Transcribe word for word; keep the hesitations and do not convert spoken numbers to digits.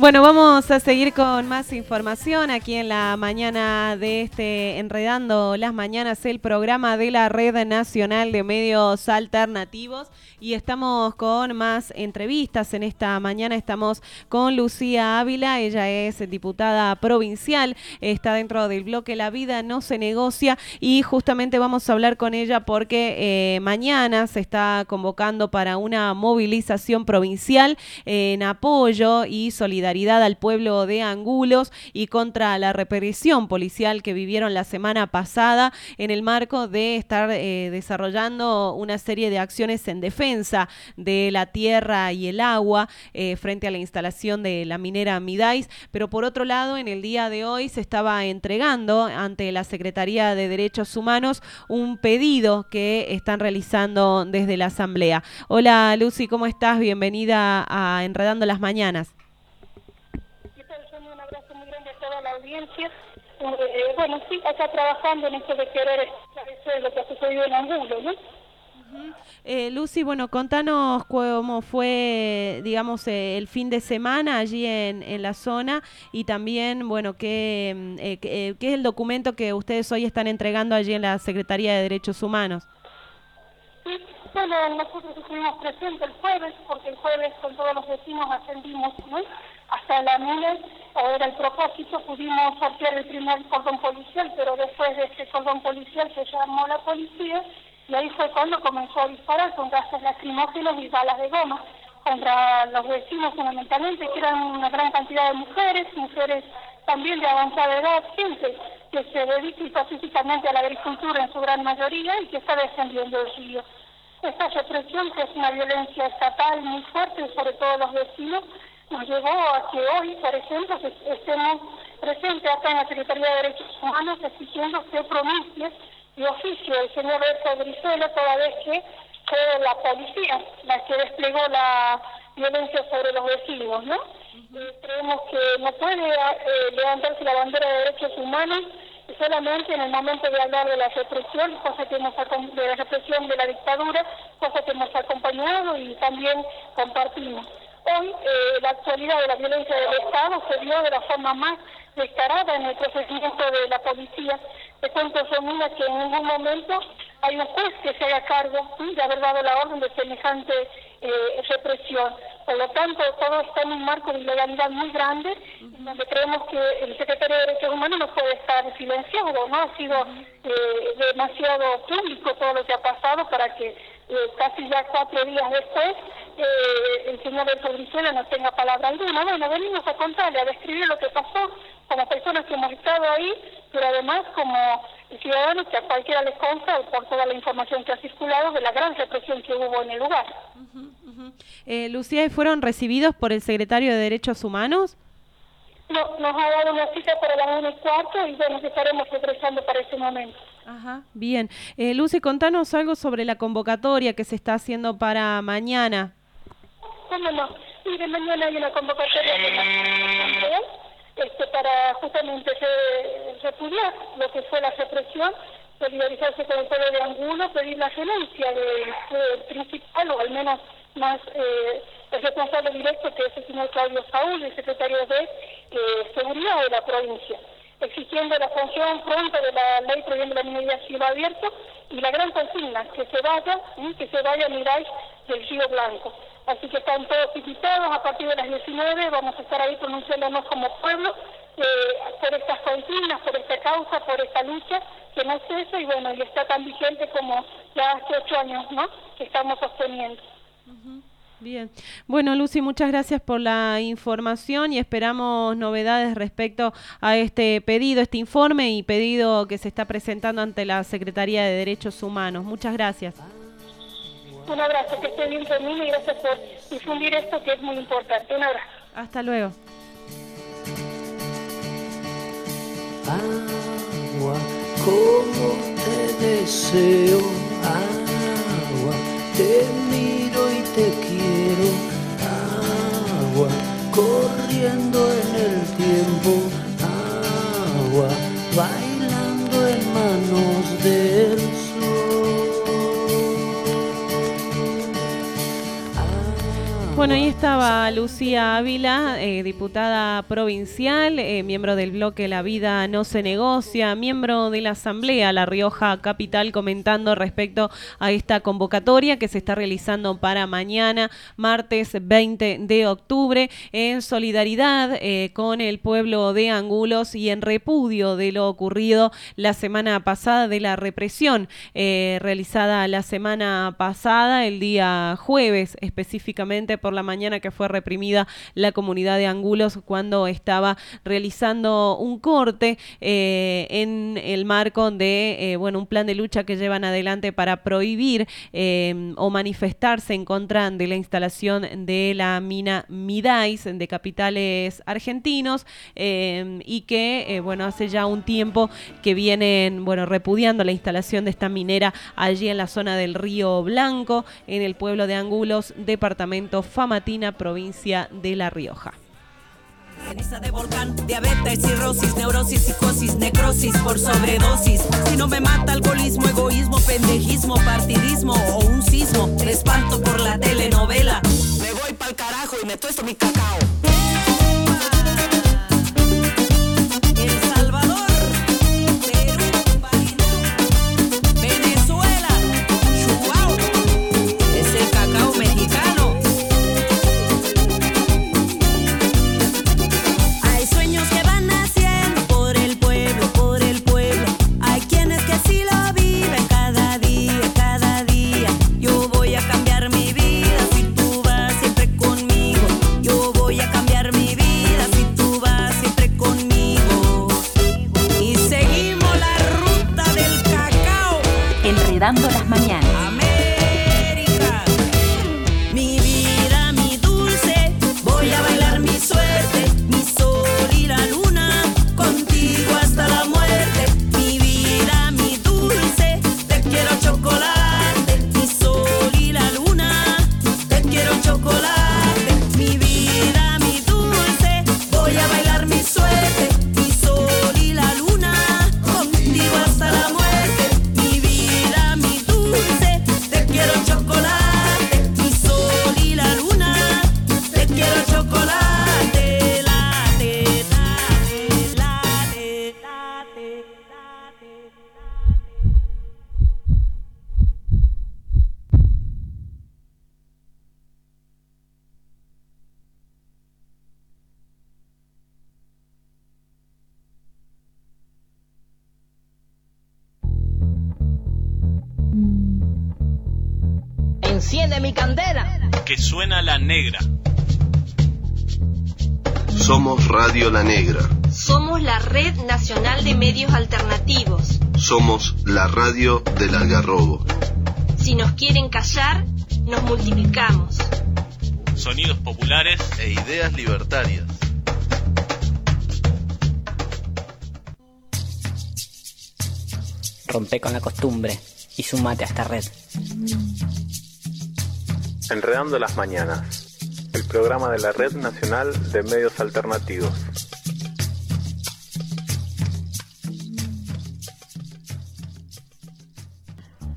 Bueno, vamos a seguir con más información aquí en la mañana de este Enredando las Mañanas, el programa de la Red Nacional de Medios Alternativos, y estamos con más entrevistas. En esta mañana estamos con Lucía Ávila, ella es diputada provincial, está dentro del bloque La Vida No Se Negocia, y justamente vamos a hablar con ella porque eh, mañana se está convocando para una movilización provincial en apoyo y solidaridad al pueblo de Angulos y contra la represión policial que vivieron la semana pasada, en el marco de estar eh, desarrollando una serie de acciones en defensa de la tierra y el agua eh, frente a la instalación de la minera Midais. Pero por otro lado, en el día de hoy se estaba entregando ante la Secretaría de Derechos Humanos un pedido que están realizando desde la Asamblea. Hola Lucy, ¿cómo estás? Bienvenida a Enredando las Mañanas. Un abrazo muy grande a toda la audiencia. Eh, bueno, sí, acá trabajando en esto de querer esclarecer lo que ha sucedido en Angulo, ¿no? Uh-huh. eh, Lucy, bueno, contanos cómo fue, digamos, eh, el fin de semana allí en, en la zona, y también, bueno, qué, eh, qué, qué es el documento que ustedes hoy están entregando allí en la Secretaría de Derechos Humanos. Sí, bueno, nosotros estuvimos presentes el jueves, porque el jueves con todos los vecinos ascendimos, ¿no?, hasta la mina. Era el propósito, pudimos sortear el primer cordón policial, pero después de ese cordón policial se llamó la policía, y ahí fue cuando comenzó a disparar con gases lacrimógenos y balas de goma contra los vecinos, fundamentalmente, que eran una gran cantidad de mujeres, mujeres también de avanzada edad, gente que se dedica pacíficamente a la agricultura en su gran mayoría y que está defendiendo el río. Esta represión, que es una violencia estatal muy fuerte sobre todos los vecinos, nos llevó a que hoy, por ejemplo, estemos presentes acá en la Secretaría de Derechos Humanos exigiendo que pronuncie de oficio el señor Berto Brizuela, toda vez que fue la policía la que desplegó la violencia sobre los vecinos, ¿no? Uh-huh. Eh, creemos que no puede eh, levantarse la bandera de derechos humanos solamente en el momento de hablar de la represión, cosa que hemos de la represión de la dictadura, cosa que hemos acompañado y también compartimos. Hoy, eh, la actualidad de la violencia del Estado se vio de la forma más descarada en el procedimiento de la policía. Te cuento, Romina, que en ningún momento hay un juez que se haga cargo, ¿sí?, de haber dado la orden de semejante eh, represión. Por lo tanto, todo está en un marco de ilegalidad muy grande, uh-huh, donde creemos que el secretario de Derechos Humanos no puede estar silenciado, ¿no? Ha sido eh, demasiado público todo lo que ha pasado para que eh, casi ya cuatro días después eh, el señor Berto Brizuela no tenga palabra alguna. Bueno, venimos a contarle, a describir lo que pasó como personas que hemos estado ahí, pero además como ciudadanos que a cualquiera les consta por toda la información que ha circulado de la gran represión que hubo en el lugar. Uh-huh, uh-huh. Eh, Lucía, ¿fueron recibidos por el secretario de Derechos Humanos? No, nos ha dado una cita para las una y cuarto y bueno, estaremos regresando para ese momento. Ajá, bien. Eh, Lucy, contanos algo sobre la convocatoria que se está haciendo para mañana. ¿Cómo no? Mire, mañana hay una convocatoria de la este, para justamente repudiar lo que fue la represión, solidarizarse con el pueblo de Angulo, pedir la renuncia del de principal, o al menos más eh, el responsable directo, que es el señor Claudio Saúl, el secretario de eh, Seguridad de la provincia, exigiendo la función pronta de la ley prohibiendo la minería a cielo abierto y la gran consigna, que se vaya, ¿sí?, que se vaya a Midais del Río Blanco. Así que están todos invitados. A partir de las diecinueve vamos a estar ahí pronunciándonos como pueblo eh, por estas consignas, por esta causa, por esta lucha que no cesa, y bueno, y está tan vigente como ya hace ocho años, ¿no?, que estamos sosteniendo. Uh-huh. Bien. Bueno, Lucy, muchas gracias por la información y esperamos novedades respecto a este pedido, este informe y pedido que se está presentando ante la Secretaría de Derechos Humanos. Muchas gracias. Un abrazo, que esté bien conmigo y gracias por difundir esto que es muy importante. Un abrazo. Hasta luego. Agua, como te deseo, agua, te miro y te quiero, agua, corriendo en el tiempo, agua, bailando en manos del sol. Bueno, ahí estaba Lucía Ávila, eh, diputada provincial, eh, miembro del bloque La Vida No Se Negocia, miembro de la Asamblea La Rioja Capital, comentando respecto a esta convocatoria que se está realizando para mañana, martes veinte de octubre, en solidaridad eh, con el pueblo de Angulos y en repudio de lo ocurrido la semana pasada, de la represión eh, realizada la semana pasada, el día jueves específicamente por la mañana, que fue reprimida la comunidad de Angulos cuando estaba realizando un corte eh, en el marco de eh, bueno, un plan de lucha que llevan adelante para prohibir eh, o manifestarse en contra de la instalación de la mina Midais de capitales argentinos eh, y que eh, bueno, hace ya un tiempo que vienen bueno, repudiando la instalación de esta minera allí en la zona del Río Blanco, en el pueblo de Angulos, departamento Famatina, provincia de La Rioja. Ceniza de volcán, diabetes, cirrosis, neurosis, psicosis, necrosis por sobredosis. Si no me mata alcoholismo, egoísmo, pendejismo, partidismo o un sismo, me espanto por la telenovela. Me voy pa'l carajo y me tuesto mi cacao. El Salvador, Perú, Venezuela, Chihuahua, es el cacao mexicano. Hay sueños que van naciendo por el pueblo, por el pueblo. Hay quienes que sí lo viven cada día, cada día. Yo voy a cambiar mi vida si tú vas siempre conmigo. Yo voy a cambiar mi vida si tú vas siempre conmigo. Y seguimos la ruta del cacao. Enredando las mañanas. América, mi vida, mi dulce, voy a bailar mi suerte, mi sol y la luna, contigo hasta la muerte. Mi vida, mi dulce, te quiero chocolate, mi sol y la luna, te quiero chocolate. Mi vida, mi dulce, voy a bailar mi suerte, mi sol y la luna, contigo hasta la muerte. Mi vida, mi dulce, te quiero chocolate, mi sol y la luna, te quiero chocolate. Late, late, late, late, late. Enciende mi candela. Que suena la negra. Somos Radio La Negra. Somos la Red Nacional de Medios Alternativos. Somos la radio del Algarrobo. Si nos quieren callar, nos multiplicamos. Sonidos populares E ideas libertarias. Rompe con la costumbre y sumate a esta red. Enredando las mañanas, el programa de la Red Nacional de Medios Alternativos.